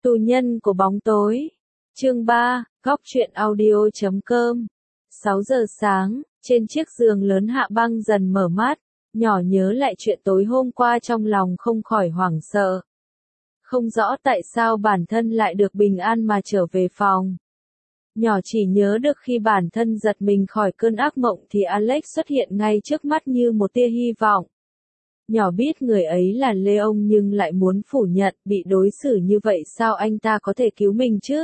Tù nhân của bóng tối. Chương 3, góc truyện audio.com. 6 giờ sáng, trên chiếc giường lớn Hạ Băng dần mở mắt, nhỏ nhớ lại chuyện tối hôm qua trong lòng không khỏi hoảng sợ. Không rõ tại sao bản thân lại được bình an mà trở về phòng. Nhỏ chỉ nhớ được khi bản thân giật mình khỏi cơn ác mộng thì Alex xuất hiện ngay trước mắt như một tia hy vọng. Nhỏ biết người ấy là Leon nhưng lại muốn phủ nhận, bị đối xử như vậy sao anh ta có thể cứu mình chứ?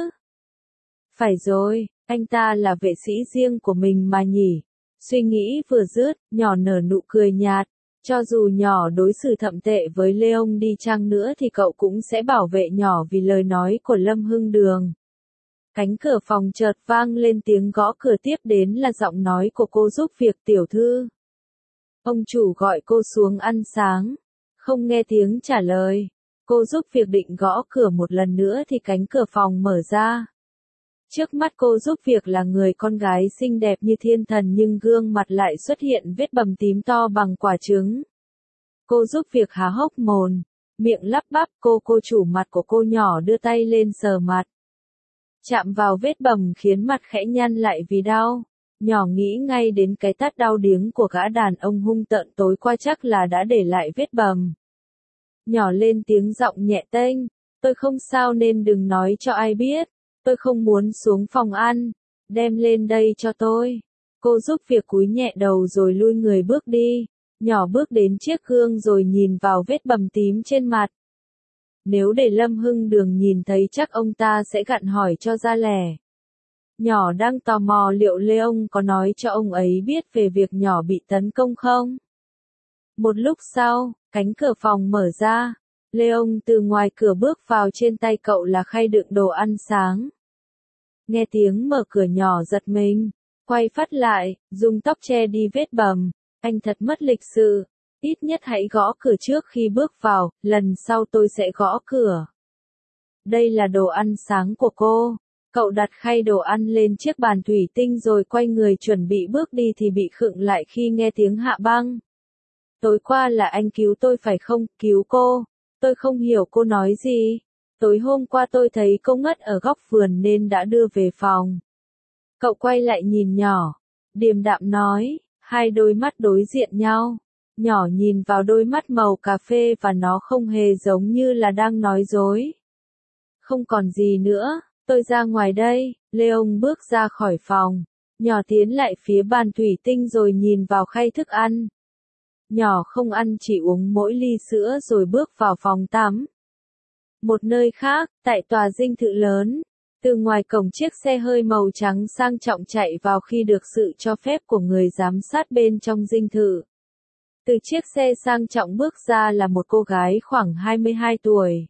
Phải rồi, anh ta là vệ sĩ riêng của mình mà nhỉ. Suy nghĩ vừa dứt, nhỏ nở nụ cười nhạt. Cho dù nhỏ đối xử thậm tệ với Leon đi chăng nữa thì cậu cũng sẽ bảo vệ nhỏ vì lời nói của Lâm Hưng Đường. Cánh cửa phòng chợt vang lên tiếng gõ cửa, tiếp đến là giọng nói của cô giúp việc. Tiểu thư. Ông chủ gọi cô xuống ăn sáng. Không nghe tiếng trả lời. Cô giúp việc định gõ cửa một lần nữa thì cánh cửa phòng mở ra. Trước mắt cô giúp việc là người con gái xinh đẹp như thiên thần nhưng gương mặt lại xuất hiện vết bầm tím to bằng quả trứng. Cô giúp việc há hốc mồm, miệng lắp bắp. Cô chủ mặt của cô nhỏ đưa tay lên sờ mặt. Chạm vào vết bầm khiến mặt khẽ nhăn lại vì đau. Nhỏ nghĩ ngay đến cái tát đau điếng của gã đàn ông hung tợn tối qua chắc là đã để lại vết bầm. Nhỏ lên tiếng giọng nhẹ tênh. Tôi không sao nên đừng nói cho ai biết. Tôi không muốn xuống phòng ăn. Đem lên đây cho tôi. Cô giúp việc cúi nhẹ đầu rồi lui người bước đi. Nhỏ bước đến chiếc gương rồi nhìn vào vết bầm tím trên mặt. Nếu để Lâm Hưng Đường nhìn thấy chắc ông ta sẽ gặn hỏi cho ra lẻ. Nhỏ đang tò mò liệu Leon có nói cho ông ấy biết về việc nhỏ bị tấn công không? Một lúc sau, cánh cửa phòng mở ra. Leon từ ngoài cửa bước vào, trên tay cậu là khay đựng đồ ăn sáng. Nghe tiếng mở cửa nhỏ giật mình, quay phát lại, dùng tóc che đi vết bầm. Anh thật mất lịch sự. Ít nhất hãy gõ cửa trước khi bước vào, lần sau tôi sẽ gõ cửa. Đây là đồ ăn sáng của cô. Cậu đặt khay đồ ăn lên chiếc bàn thủy tinh rồi quay người chuẩn bị bước đi thì bị khựng lại khi nghe tiếng Hạ Băng. Tối qua là anh cứu tôi phải không? Cứu cô? Tôi không hiểu cô nói gì. Tối hôm qua tôi thấy cô ngất ở góc vườn nên đã đưa về phòng. Cậu quay lại nhìn nhỏ, điềm đạm nói, hai đôi mắt đối diện nhau. Nhỏ nhìn vào đôi mắt màu cà phê và nó không hề giống như là đang nói dối. Không còn gì nữa, tôi ra ngoài đây. Leon bước ra khỏi phòng. Nhỏ tiến lại phía bàn thủy tinh rồi nhìn vào khay thức ăn. Nhỏ không ăn, chỉ uống mỗi ly sữa rồi bước vào phòng tắm. Một nơi khác, tại tòa dinh thự lớn. Từ ngoài cổng chiếc xe hơi màu trắng sang trọng chạy vào khi được sự cho phép của người giám sát bên trong dinh thự. Từ chiếc xe sang trọng bước ra là một cô gái khoảng 22 tuổi.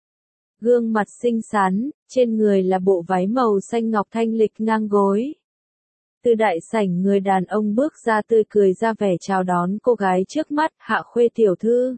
Gương mặt xinh xắn, trên người là bộ váy màu xanh ngọc thanh lịch ngang gối. Từ đại sảnh người đàn ông bước ra tươi cười ra vẻ chào đón cô gái trước mắt. Hạ Khuê tiểu thư.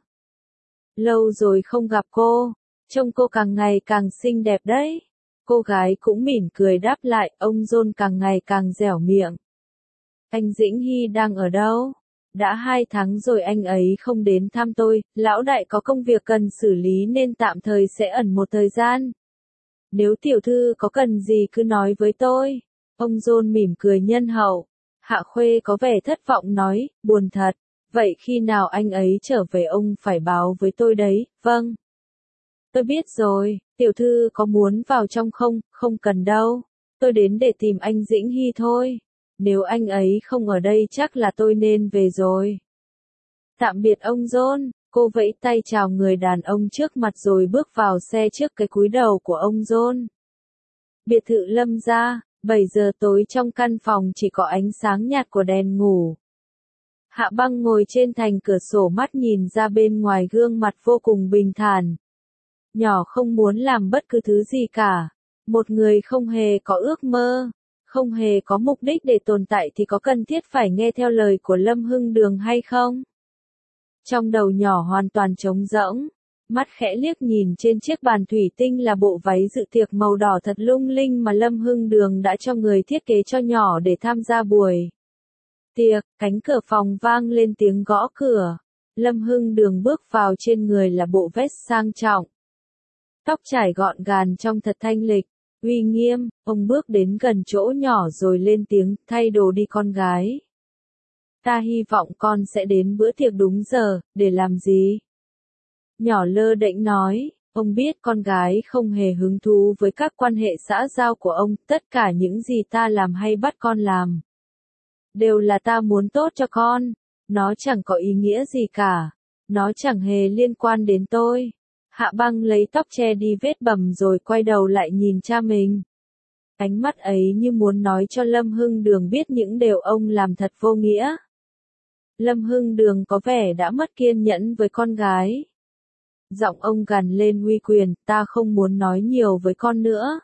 Lâu rồi không gặp cô, trông cô càng ngày càng xinh đẹp đấy. Cô gái cũng mỉm cười đáp lại. Ông John càng ngày càng dẻo miệng. Anh Dĩnh Hy đang ở đâu? Đã 2 tháng rồi anh ấy không đến thăm tôi. Lão đại có công việc cần xử lý nên tạm thời sẽ ẩn một thời gian. Nếu tiểu thư có cần gì cứ nói với tôi. Ông John mỉm cười nhân hậu. Hạ Khuê có vẻ thất vọng nói, buồn thật. Vậy khi nào anh ấy trở về ông phải báo với tôi đấy. Vâng. Tôi biết rồi, tiểu thư có muốn vào trong không? Không cần đâu. Tôi đến để tìm anh Dĩnh Hy thôi. Nếu anh ấy không ở đây chắc là tôi nên về rồi. Tạm biệt ông John. Cô vẫy tay chào người đàn ông trước mặt rồi bước vào xe trước cái cúi đầu của ông John. Biệt thự Lâm gia, 7 giờ tối, trong căn phòng chỉ có ánh sáng nhạt của đèn ngủ. Hạ Băng ngồi trên thành cửa sổ, mắt nhìn ra bên ngoài, gương mặt vô cùng bình thản. Nhỏ không muốn làm bất cứ thứ gì cả. Một người không hề có ước mơ, không hề có mục đích để tồn tại thì có cần thiết phải nghe theo lời của Lâm Hưng Đường hay không? Trong đầu nhỏ hoàn toàn trống rỗng. Mắt khẽ liếc nhìn trên chiếc bàn thủy tinh là bộ váy dự tiệc màu đỏ thật lung linh mà Lâm Hưng Đường đã cho người thiết kế cho nhỏ để tham gia buổi tiệc. Cánh cửa phòng vang lên tiếng gõ cửa. Lâm Hưng Đường bước vào, trên người là bộ vest sang trọng. Tóc trải gọn gàng trông thật thanh lịch, uy nghiêm, ông bước đến gần chỗ nhỏ rồi lên tiếng, thay đồ đi con gái. Ta hy vọng con sẽ đến bữa tiệc đúng giờ, để làm gì? Nhỏ lơ đễnh nói, ông biết con gái không hề hứng thú với các quan hệ xã giao của ông, tất cả những gì ta làm hay bắt con làm. Đều là ta muốn tốt cho con, nó chẳng có ý nghĩa gì cả, nó chẳng hề liên quan đến tôi. Hạ Băng lấy tóc che đi vết bầm rồi quay đầu lại nhìn cha mình. Ánh mắt ấy như muốn nói cho Lâm Hưng Đường biết những điều ông làm thật vô nghĩa. Lâm Hưng Đường có vẻ đã mất kiên nhẫn với con gái. Giọng ông gằn lên uy quyền, ta không muốn nói nhiều với con nữa.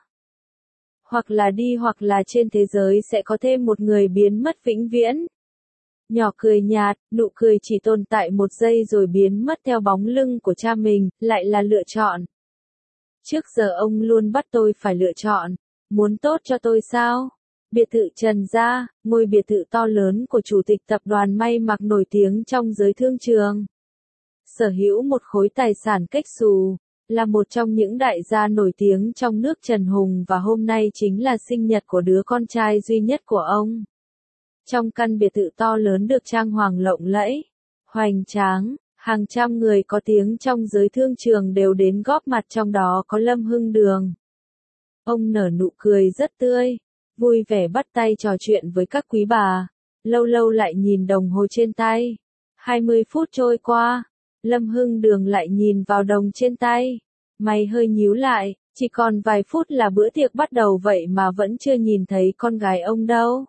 Hoặc là đi hoặc là trên thế giới sẽ có thêm một người biến mất vĩnh viễn. Nhỏ cười nhạt, nụ cười chỉ tồn tại một giây rồi biến mất theo bóng lưng của cha mình, lại là lựa chọn. Trước giờ ông luôn bắt tôi phải lựa chọn, muốn tốt cho tôi sao? Biệt thự Trần Gia, ngôi biệt thự to lớn của chủ tịch tập đoàn may mặc nổi tiếng trong giới thương trường. Sở hữu một khối tài sản cách xù, là một trong những đại gia nổi tiếng trong nước Trần Hùng và hôm nay chính là sinh nhật của đứa con trai duy nhất của ông. Trong căn biệt thự to lớn được trang hoàng lộng lẫy, hoành tráng, hàng trăm người có tiếng trong giới thương trường đều đến góp mặt, trong đó có Lâm Hưng Đường. Ông nở nụ cười rất tươi, vui vẻ bắt tay trò chuyện với các quý bà, lâu lâu lại nhìn đồng hồ trên tay. 20 phút trôi qua, Lâm Hưng Đường lại nhìn vào đồng trên tay. Mày hơi nhíu lại, chỉ còn vài phút là bữa tiệc bắt đầu vậy mà vẫn chưa nhìn thấy con gái ông đâu.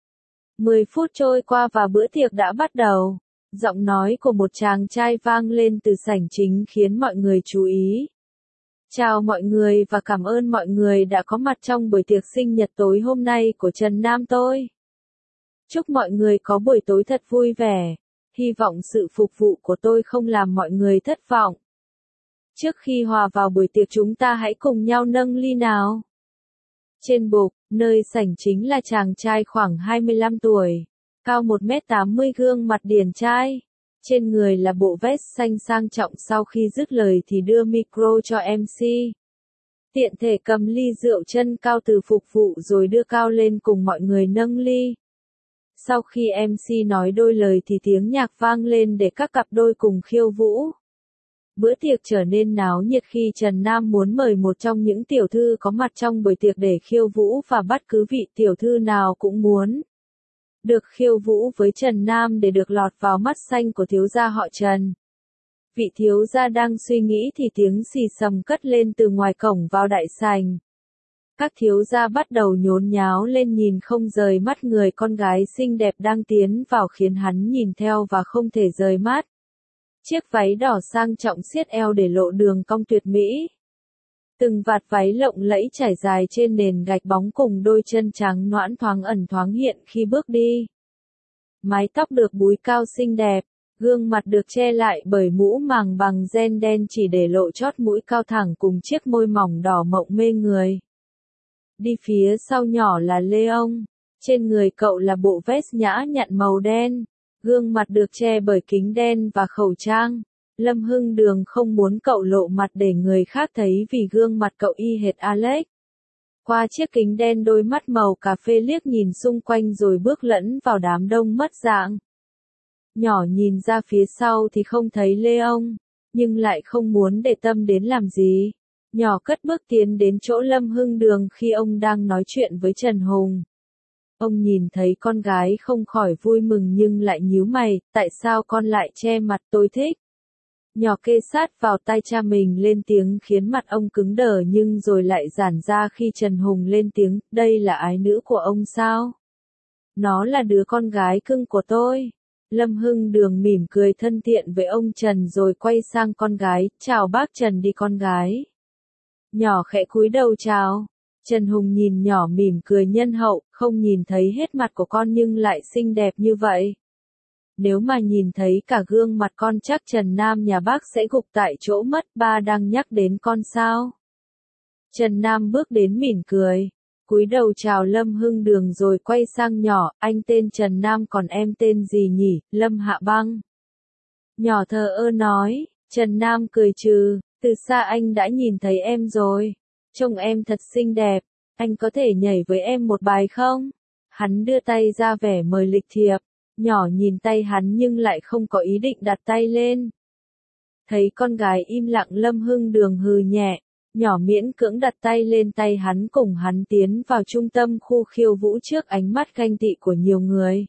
10 phút trôi qua và bữa tiệc đã bắt đầu. Giọng nói của một chàng trai vang lên từ sảnh chính khiến mọi người chú ý. Chào mọi người và cảm ơn mọi người đã có mặt trong buổi tiệc sinh nhật tối hôm nay của Trần Nam tôi. Chúc mọi người có buổi tối thật vui vẻ. Hy vọng sự phục vụ của tôi không làm mọi người thất vọng. Trước khi hòa vào buổi tiệc chúng ta hãy cùng nhau nâng ly nào. Trên bục, nơi sảnh chính là chàng trai khoảng 25 tuổi, cao 1m80, gương mặt điển trai. Trên người là bộ vest xanh sang trọng, sau khi dứt lời thì đưa micro cho MC. Tiện thể cầm ly rượu chân cao từ phục vụ rồi đưa cao lên cùng mọi người nâng ly. Sau khi MC nói đôi lời thì tiếng nhạc vang lên để các cặp đôi cùng khiêu vũ. Bữa tiệc trở nên náo nhiệt khi Trần Nam muốn mời một trong những tiểu thư có mặt trong buổi tiệc để khiêu vũ và bất cứ vị tiểu thư nào cũng muốn được khiêu vũ với Trần Nam để được lọt vào mắt xanh của thiếu gia họ Trần. Vị thiếu gia đang suy nghĩ thì tiếng xì xầm cất lên từ ngoài cổng vào đại sảnh. Các thiếu gia bắt đầu nhốn nháo lên nhìn không rời mắt người con gái xinh đẹp đang tiến vào khiến hắn nhìn theo và không thể rời mắt. Chiếc váy đỏ sang trọng siết eo để lộ đường cong tuyệt mỹ. Từng vạt váy lộng lẫy trải dài trên nền gạch bóng cùng đôi chân trắng nõn thoáng ẩn thoáng hiện khi bước đi. Mái tóc được búi cao xinh đẹp, gương mặt được che lại bởi mũ màng bằng ren đen chỉ để lộ chót mũi cao thẳng cùng chiếc môi mỏng đỏ mộng mê người. Đi phía sau nhỏ là Leon, trên người cậu là bộ vest nhã nhặn màu đen, gương mặt được che bởi kính đen và khẩu trang. Lâm Hưng Đường không muốn cậu lộ mặt để người khác thấy vì gương mặt cậu y hệt Alex. Qua chiếc kính đen đôi mắt màu cà phê liếc nhìn xung quanh rồi bước lẫn vào đám đông mất dạng. Nhỏ nhìn ra phía sau thì không thấy Leon, nhưng lại không muốn để tâm đến làm gì. Nhỏ cất bước tiến đến chỗ Lâm Hưng Đường khi ông đang nói chuyện với Trần Hùng. Ông nhìn thấy con gái không khỏi vui mừng nhưng lại nhíu mày, tại sao con lại che mặt, tôi thích. Nhỏ kê sát vào tai cha mình lên tiếng khiến mặt ông cứng đờ nhưng rồi lại giãn ra khi Trần Hùng lên tiếng, đây là ái nữ của ông sao? Nó là đứa con gái cưng của tôi. Lâm Hưng Đường mỉm cười thân thiện với ông Trần rồi quay sang con gái, chào bác Trần đi con gái. Nhỏ khẽ cúi đầu chào. Trần Hùng nhìn nhỏ mỉm cười nhân hậu, không nhìn thấy hết mặt của con nhưng lại xinh đẹp như vậy. Nếu mà nhìn thấy cả gương mặt con chắc Trần Nam nhà bác sẽ gục tại chỗ mất, ba đang nhắc đến con sao? Trần Nam bước đến mỉm cười, cúi đầu chào Lâm Hưng Đường rồi quay sang nhỏ, anh tên Trần Nam còn em tên gì nhỉ, Lâm Hạ Băng. Nhỏ thờ ơ nói, Trần Nam cười trừ, Từ xa anh đã nhìn thấy em rồi. Trông em thật xinh đẹp. Anh có thể nhảy với em một bài không? Hắn đưa tay ra vẻ mời lịch thiệp. Nhỏ nhìn tay hắn nhưng lại không có ý định đặt tay lên. Thấy con gái im lặng Lâm Hưng Đường hừ nhẹ. Nhỏ miễn cưỡng đặt tay lên tay hắn cùng hắn tiến vào trung tâm khu khiêu vũ trước ánh mắt ganh tị của nhiều người.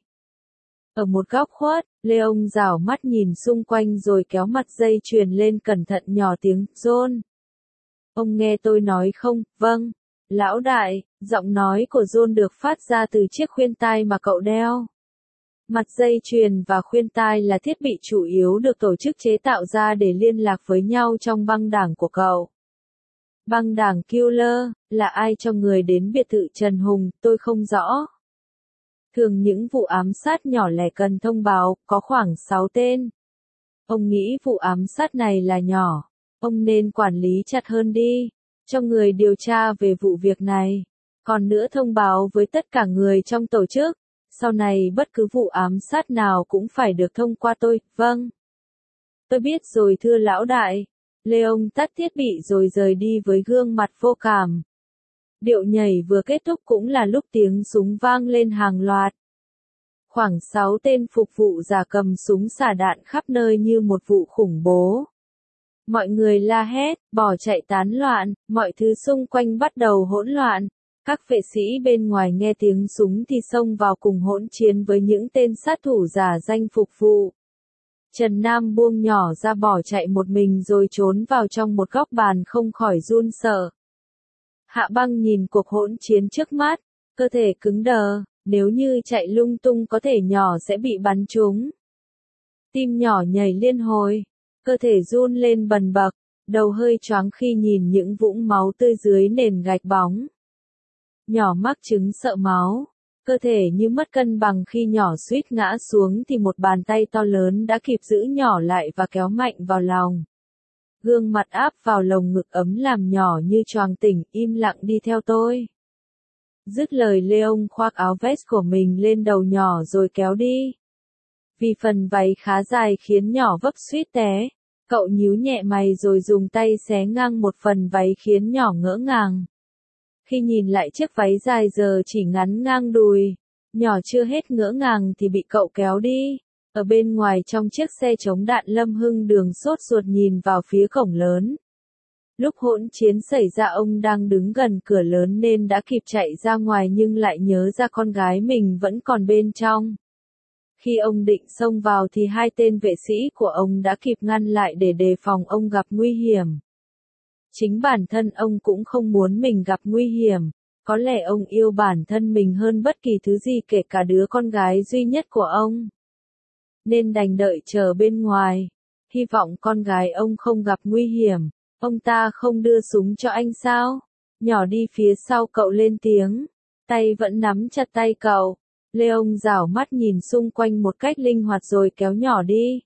Ở một góc khuất, Leon rảo mắt nhìn xung quanh rồi kéo mặt dây chuyền lên cẩn thận nhỏ tiếng, John. Ông nghe tôi nói không? Vâng. Lão đại, giọng nói của John được phát ra từ chiếc khuyên tai mà cậu đeo. Mặt dây chuyền và khuyên tai là thiết bị chủ yếu được tổ chức chế tạo ra để liên lạc với nhau trong băng đảng của cậu. Băng đảng Killer, là ai cho người đến biệt thự Trần Hùng, tôi không rõ. Thường những vụ ám sát nhỏ lẻ cần thông báo, có khoảng 6 tên. Ông nghĩ vụ ám sát này là nhỏ, ông nên quản lý chặt hơn đi, cho người điều tra về vụ việc này. Còn nữa thông báo với tất cả người trong tổ chức, sau này bất cứ vụ ám sát nào cũng phải được thông qua tôi, vâng. Tôi biết rồi thưa lão đại. Leon tắt thiết bị rồi rời đi với gương mặt vô cảm. Điệu nhảy vừa kết thúc cũng là lúc tiếng súng vang lên hàng loạt. Khoảng 6 tên phục vụ giả cầm súng xả đạn khắp nơi như một vụ khủng bố. Mọi người la hét, bỏ chạy tán loạn, mọi thứ xung quanh bắt đầu hỗn loạn. Các vệ sĩ bên ngoài nghe tiếng súng thì xông vào cùng hỗn chiến với những tên sát thủ giả danh phục vụ. Trần Nam buông nhỏ ra bỏ chạy một mình rồi trốn vào trong một góc bàn không khỏi run sợ. Hạ Băng nhìn cuộc hỗn chiến trước mắt, cơ thể cứng đờ, nếu như chạy lung tung có thể nhỏ sẽ bị bắn trúng. Tim nhỏ nhảy liên hồi, cơ thể run lên bần bật, đầu hơi choáng khi nhìn những vũng máu tươi dưới nền gạch bóng. Nhỏ mắc chứng sợ máu, cơ thể như mất cân bằng khi nhỏ suýt ngã xuống thì một bàn tay to lớn đã kịp giữ nhỏ lại và kéo mạnh vào lòng. Gương mặt áp vào lồng ngực ấm làm nhỏ như choàng tỉnh, im lặng đi theo tôi. Dứt lời Leon khoác áo vest của mình lên đầu nhỏ rồi kéo đi. Vì phần váy khá dài khiến nhỏ vấp suýt té, cậu nhíu nhẹ mày rồi dùng tay xé ngang một phần váy khiến nhỏ ngỡ ngàng. Khi nhìn lại chiếc váy dài giờ chỉ ngắn ngang đùi, nhỏ chưa hết ngỡ ngàng thì bị cậu kéo đi. Ở bên ngoài trong chiếc xe chống đạn Lâm Hưng Đường sốt ruột nhìn vào phía cổng lớn. Lúc hỗn chiến xảy ra ông đang đứng gần cửa lớn nên đã kịp chạy ra ngoài nhưng lại nhớ ra con gái mình vẫn còn bên trong. Khi ông định xông vào thì hai tên vệ sĩ của ông đã kịp ngăn lại để đề phòng ông gặp nguy hiểm. Chính bản thân ông cũng không muốn mình gặp nguy hiểm, có lẽ ông yêu bản thân mình hơn bất kỳ thứ gì kể cả đứa con gái duy nhất của ông. Nên đành đợi chờ bên ngoài, hy vọng con gái ông không gặp nguy hiểm. Ông ta không đưa súng cho anh sao? Nhỏ đi phía sau cậu lên tiếng, tay vẫn nắm chặt tay cậu. Leon rảo mắt nhìn xung quanh một cách linh hoạt rồi kéo nhỏ đi.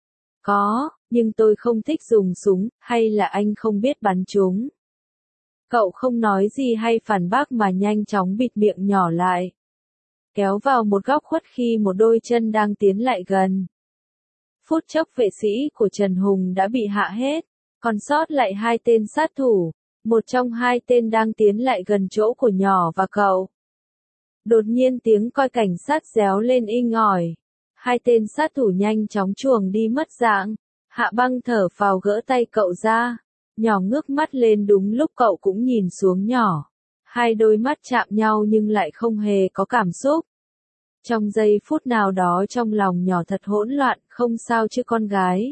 Có, nhưng tôi không thích dùng súng, hay là anh không biết bắn chúng? Cậu không nói gì hay phản bác mà nhanh chóng bịt miệng nhỏ lại. Kéo vào một góc khuất khi một đôi chân đang tiến lại gần. Phút chốc vệ sĩ của Trần Hùng đã bị hạ hết, còn sót lại hai tên sát thủ, một trong hai tên đang tiến lại gần chỗ của nhỏ và cậu. Đột nhiên tiếng còi cảnh sát réo lên inh ỏi. Hai tên sát thủ nhanh chóng chuồng đi mất dạng. Hạ Băng thở phào gỡ tay cậu ra. Nhỏ ngước mắt lên đúng lúc cậu cũng nhìn xuống nhỏ. Hai đôi mắt chạm nhau nhưng lại không hề có cảm xúc. Trong giây phút nào đó trong lòng nhỏ thật hỗn loạn, không sao chứ con gái.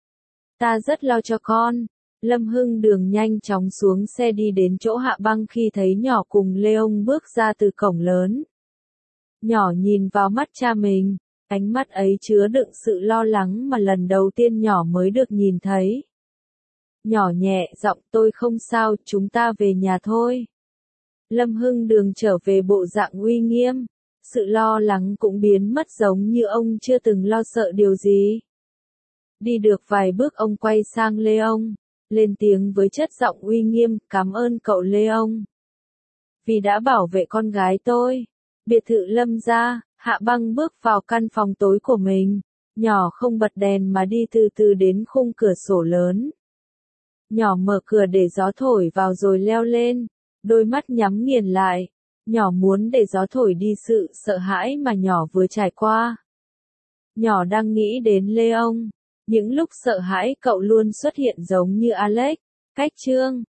Ta rất lo cho con. Lâm Hưng Đường nhanh chóng xuống xe đi đến chỗ Hạ Băng khi thấy nhỏ cùng Leon bước ra từ cổng lớn. Nhỏ nhìn vào mắt cha mình, ánh mắt ấy chứa đựng sự lo lắng mà lần đầu tiên nhỏ mới được nhìn thấy. Nhỏ nhẹ giọng tôi không sao, chúng ta về nhà thôi. Lâm Hưng Đường trở về bộ dạng uy nghiêm, sự lo lắng cũng biến mất giống như ông chưa từng lo sợ điều gì. Đi được vài bước ông quay sang Leon, lên tiếng với chất giọng uy nghiêm, cảm ơn cậu Leon. Vì đã bảo vệ con gái tôi. Biệt thự Lâm gia, Hạ Băng bước vào căn phòng tối của mình, nhỏ không bật đèn mà đi từ từ đến khung cửa sổ lớn. Nhỏ mở cửa để gió thổi vào rồi leo lên, đôi mắt nhắm nghiền lại. Nhỏ muốn để gió thổi đi sự sợ hãi mà nhỏ vừa trải qua. Nhỏ đang nghĩ đến Leon. Những lúc sợ hãi cậu luôn xuất hiện giống như Alex. Cách chương